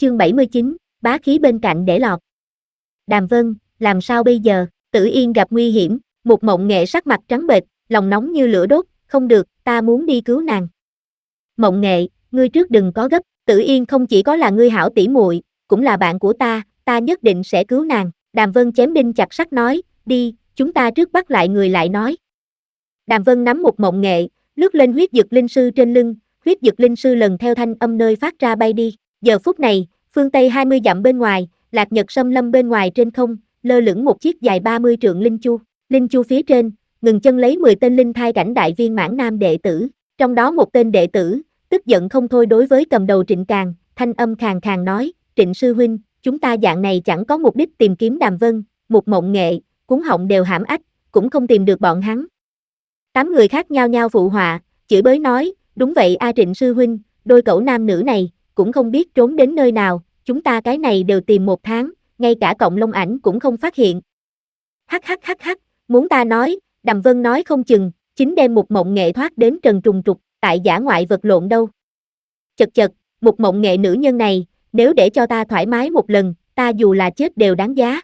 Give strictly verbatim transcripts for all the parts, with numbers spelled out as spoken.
chương bảy mươi chín, bá khí bên cạnh để lọt. Đàm Vân, làm sao bây giờ? Tử Yên gặp nguy hiểm, Mục Mộng Nghệ sắc mặt trắng bệch, lòng nóng như lửa đốt, không được, ta muốn đi cứu nàng. Mộng Nghệ, ngươi trước đừng có gấp, Tử Yên không chỉ có là ngươi hảo tỉ muội, cũng là bạn của ta, ta nhất định sẽ cứu nàng. Đàm Vân chém đinh chặt sắt nói, đi, chúng ta trước bắt lại người lại nói. Đàm Vân nắm Mục Mộng Nghệ, lướt lên huyết dực linh sư trên lưng, huyết dực linh sư lần theo thanh âm nơi phát ra bay đi. Giờ phút này, phương Tây hai mươi dặm bên ngoài, Lạc Nhật Sâm Lâm bên ngoài trên không, lơ lửng một chiếc dài ba mươi trượng linh chu. Linh chu phía trên, ngừng chân lấy mười tên linh thai cảnh đại viên mãn nam đệ tử. Trong đó một tên đệ tử, tức giận không thôi đối với cầm đầu Trịnh Càng, thanh âm khàn khàn nói, Trịnh sư huynh, chúng ta dạng này chẳng có mục đích tìm kiếm Đàm Vân, Mục Mộng Nghệ, cuống họng đều hãm ách, cũng không tìm được bọn hắn. Tám người khác nhao nhao phụ họa, chửi bới nói, đúng vậy a Trịnh sư huynh, đôi cẩu nam nữ này, cũng không biết trốn đến nơi nào, chúng ta cái này đều tìm một tháng, ngay cả cộng long ảnh cũng không phát hiện. Hắc hắc hắc hắc, muốn ta nói, Đàm Vân nói không chừng, chính đem Mục Mộng Nghệ thoát đến trần trùng trục, tại dã ngoại vật lộn đâu. Chật chật, Mục Mộng Nghệ nữ nhân này, nếu để cho ta thoải mái một lần, ta dù là chết đều đáng giá.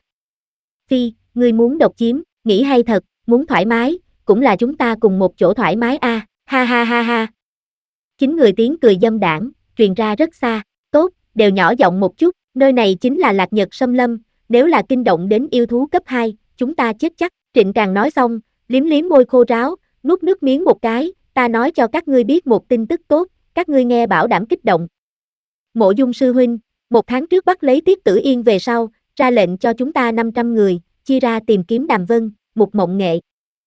Phi, ngươi muốn độc chiếm, nghĩ hay thật, muốn thoải mái, cũng là chúng ta cùng một chỗ thoải mái a, ha ha ha ha. Chính người tiếng cười dâm đãng, truyền ra rất xa, tốt, đều nhỏ giọng một chút, nơi này chính là Lạc Nhật Sâm Lâm, nếu là kinh động đến yêu thú cấp hai, chúng ta chết chắc. Trịnh Càng nói xong, liếm liếm môi khô ráo, nuốt nước miếng một cái, ta nói cho các ngươi biết một tin tức tốt, các ngươi nghe bảo đảm kích động. Mộ Dung sư huynh, một tháng trước bắt lấy Tiết Tử Yên về sau, ra lệnh cho chúng ta năm trăm người, chia ra tìm kiếm Đàm Vân, Mục Mộng Nghệ.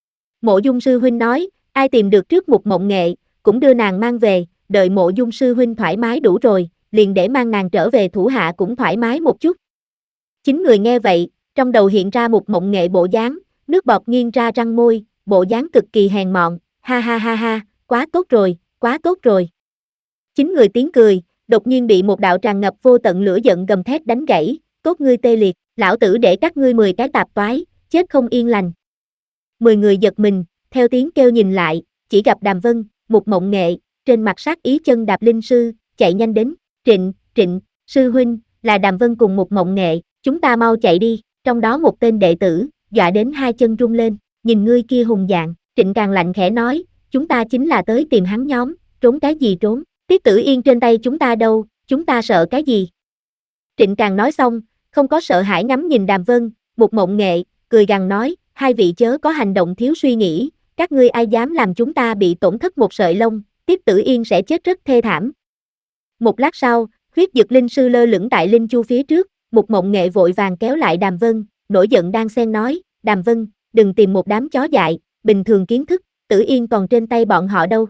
Mộ Dung sư huynh nói, ai tìm được trước Mục Mộng Nghệ, cũng đưa nàng mang về, đợi Mộ Dung sư huynh thoải mái đủ rồi, liền để mang nàng trở về thủ hạ cũng thoải mái một chút. Chín người nghe vậy, trong đầu hiện ra Mục Mộng Nghệ bộ dáng, nước bọt nghiêng ra răng môi, bộ dáng cực kỳ hèn mọn, ha ha ha ha, quá tốt rồi, quá tốt rồi. Chín người tiếng cười, đột nhiên bị một đạo tràn ngập vô tận lửa giận gầm thét đánh gãy, tốt ngươi tê liệt, lão tử để các ngươi mười cái tạp toái, chết không yên lành. Mười người giật mình, theo tiếng kêu nhìn lại, chỉ gặp Đàm Vân, Mục Mộng Nghệ, trên mặt sát ý chân đạp linh sư, chạy nhanh đến, Trịnh, Trịnh, sư huynh, là Đàm Vân cùng Mục Mộng Nghệ, chúng ta mau chạy đi, trong đó một tên đệ tử, dọa đến hai chân rung lên, nhìn ngươi kia hùng dạng, Trịnh Càng lạnh khẽ nói, chúng ta chính là tới tìm hắn nhóm, trốn cái gì trốn, Tiết Tử Yên trên tay chúng ta đâu, chúng ta sợ cái gì. Trịnh Càng nói xong, không có sợ hãi ngắm nhìn Đàm Vân, Mục Mộng Nghệ, cười gằn nói, hai vị chớ có hành động thiếu suy nghĩ, các ngươi ai dám làm chúng ta bị tổn thất một sợi lông, Tiết Tử Yên sẽ chết rất thê thảm. Một lát sau, huyết dực linh sư lơ lửng tại linh chu phía trước, Mục Mộng Nghệ vội vàng kéo lại Đàm Vân, nổi giận đang xen nói, Đàm Vân, đừng tìm một đám chó dại, bình thường kiến thức, Tử Yên còn trên tay bọn họ đâu.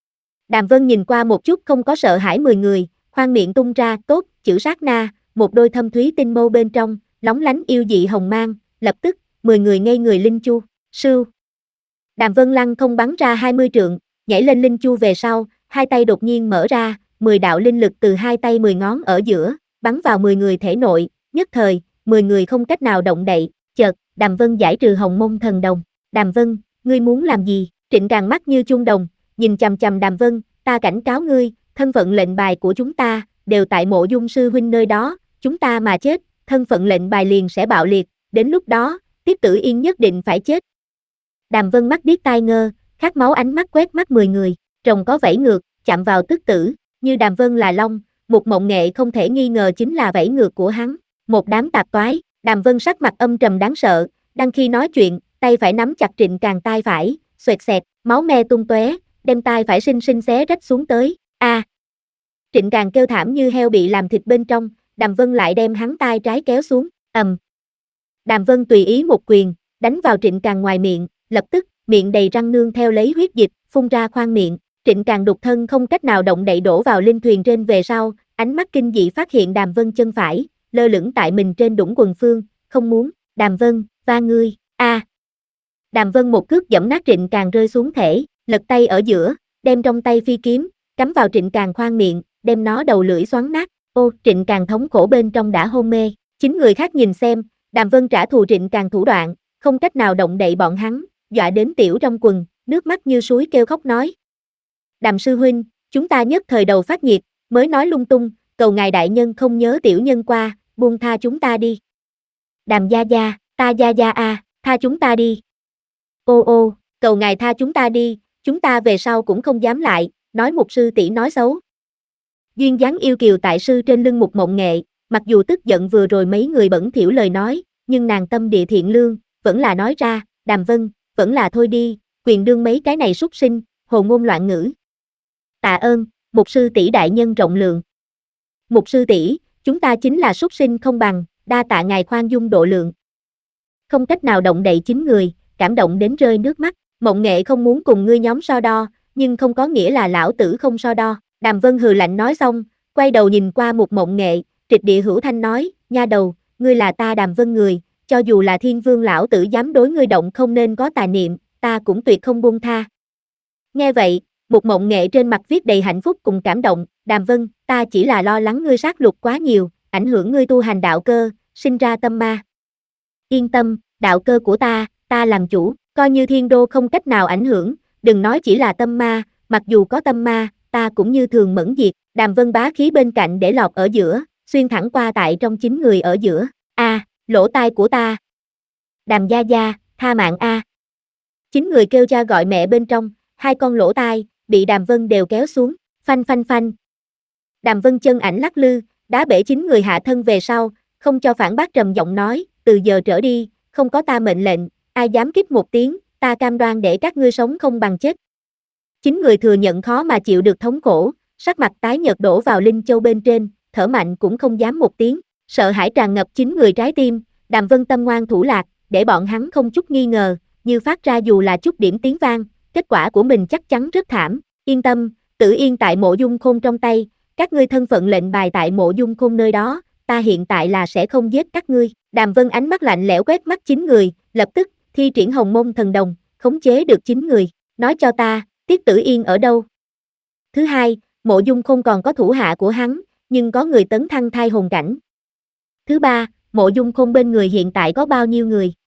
Đàm Vân nhìn qua một chút không có sợ hãi mười người, khoan miệng tung ra, tốt, chữ sát na, một đôi thâm thúy tinh mâu bên trong, lóng lánh yêu dị hồng mang, lập tức, mười người ngây người linh chu, sưu. Đàm Vân lăng không bắn ra hai mươi trượng, nhảy lên linh chu về sau, hai tay đột nhiên mở ra, mười đạo linh lực từ hai tay mười ngón ở giữa, bắn vào mười người thể nội, nhất thời, mười người không cách nào động đậy, chợt, Đàm Vân giải trừ hồng mông thần đồng, Đàm Vân, ngươi muốn làm gì? Trịnh Càng mắt như chuông đồng, nhìn chằm chằm Đàm Vân, ta cảnh cáo ngươi, thân phận lệnh bài của chúng ta, đều tại Mộ Dung sư huynh nơi đó, chúng ta mà chết, thân phận lệnh bài liền sẽ bạo liệt, đến lúc đó, Tiết Tử Yên nhất định phải chết. Đàm Vân mắt điếc tai ngơ, khát máu ánh mắt quét mắt mười người, rồng có vẫy ngược, chạm vào tức tử, như Đàm Vân là long, Mục Mộng Nghệ không thể nghi ngờ chính là vẫy ngược của hắn, một đám tạp toái, Đàm Vân sắc mặt âm trầm đáng sợ, đang khi nói chuyện, tay phải nắm chặt Trịnh Càng tay phải, xoẹt xẹt, máu me tung tóe, đem tay phải sinh sinh xé rách xuống tới, a. À. Trịnh Càng kêu thảm như heo bị làm thịt bên trong, Đàm Vân lại đem hắn tay trái kéo xuống, ầm. Đàm Vân tùy ý một quyền, đánh vào Trịnh Càng ngoài miệng, lập tức, miệng đầy răng nương theo lấy huyết dịch, phun ra khoang miệng, Trịnh Càng đục thân không cách nào động đậy đổ vào linh thuyền trên về sau, ánh mắt kinh dị phát hiện Đàm Vân chân phải, lơ lửng tại mình trên đũng quần phương, không muốn, Đàm Vân, va ngươi, a. À. Đàm Vân một cước giẫm nát Trịnh Càng rơi xuống thể, lật tay ở giữa, đem trong tay phi kiếm, cắm vào Trịnh Càng khoang miệng, đem nó đầu lưỡi xoắn nát, ô, Trịnh Càng thống khổ bên trong đã hôn mê, chín người khác nhìn xem, Đàm Vân trả thù Trịnh Càng thủ đoạn, không cách nào động đậy bọn hắn, dọa đến tiểu trong quần, nước mắt như suối kêu khóc nói. Đàm sư huynh, chúng ta nhất thời đầu phát nhiệt, mới nói lung tung, cầu cầu ngài đại nhân không nhớ tiểu nhân qua, buông tha chúng ta đi. Đàm gia gia, ta gia gia a, tha chúng ta đi. Ô ô, cầu ngài tha chúng ta đi, chúng ta về sau cũng không dám lại, nói mục sư tỷ nói xấu. Duyên dáng yêu kiều tại sư trên lưng Mục Mộng Nghệ, mặc dù tức giận vừa rồi mấy người bẩn thỉu lời nói, nhưng nàng tâm địa thiện lương, vẫn là nói ra, Đàm Vân, vẫn là thôi đi, quyền đương mấy cái này súc sinh, hồ ngôn loạn ngữ. Tạ ơn, mục sư tỷ đại nhân rộng lượng. Mục sư tỷ, chúng ta chính là súc sinh không bằng, đa tạ ngài khoan dung độ lượng. Không cách nào động đậy chính người, cảm động đến rơi nước mắt, Mộng Nghệ không muốn cùng ngươi nhóm so đo, nhưng không có nghĩa là lão tử không so đo. Đàm Vân hừ lạnh nói xong, quay đầu nhìn qua Mục Mộng Nghệ, trịch địa hữu thanh nói, nha đầu, ngươi là ta Đàm Vân người, cho dù là thiên vương lão tử dám đối ngươi động không nên có tà niệm, ta cũng tuyệt không buông tha. Nghe vậy, Mục Mộng Nghệ trên mặt viết đầy hạnh phúc cùng cảm động, Đàm Vân, ta chỉ là lo lắng ngươi sát lục quá nhiều, ảnh hưởng ngươi tu hành đạo cơ, sinh ra tâm ma. Yên tâm, đạo cơ của ta, ta làm chủ, coi như thiên đô không cách nào ảnh hưởng, đừng nói chỉ là tâm ma, mặc dù có tâm ma, ta cũng như thường mẫn diệt. Đàm Vân bá khí bên cạnh để lọt ở giữa, xuyên thẳng qua tại trong chín người ở giữa. A, à, lỗ tai của ta. Đàm gia gia, tha mạng a. Chín người kêu cha gọi mẹ bên trong, hai con lỗ tai bị Đàm Vân đều kéo xuống, phanh phanh phanh. Đàm Vân chân ảnh lắc lư, đá bể chín người hạ thân về sau, không cho phản bác trầm giọng nói, từ giờ trở đi, không có ta mệnh lệnh, ai dám kích một tiếng, ta cam đoan để các ngươi sống không bằng chết. Chín người thừa nhận khó mà chịu được thống khổ, sắc mặt tái nhợt đổ vào Linh Châu bên trên, thở mạnh cũng không dám một tiếng, sợ hãi tràn ngập chín người trái tim, Đàm Vân tâm ngoan thủ lạc, để bọn hắn không chút nghi ngờ, như phát ra dù là chút điểm tiếng vang, kết quả của mình chắc chắn rất thảm, yên tâm, Tử Yên tại Mộ Dung Khôn trong tay, các ngươi thân phận lệnh bài tại Mộ Dung Khôn nơi đó, ta hiện tại là sẽ không giết các ngươi. Đàm Vân ánh mắt lạnh lẽo quét mắt chín người, lập tức, thi triển Hồng Môn Thần Đồng, khống chế được chín người, nói cho ta, Tiết Tử Yên ở đâu? Thứ hai, Mộ Dung Khôn còn có thủ hạ của hắn, nhưng có người tấn thăng thai hồn cảnh. Thứ ba, Mộ Dung Khôn bên người hiện tại có bao nhiêu người?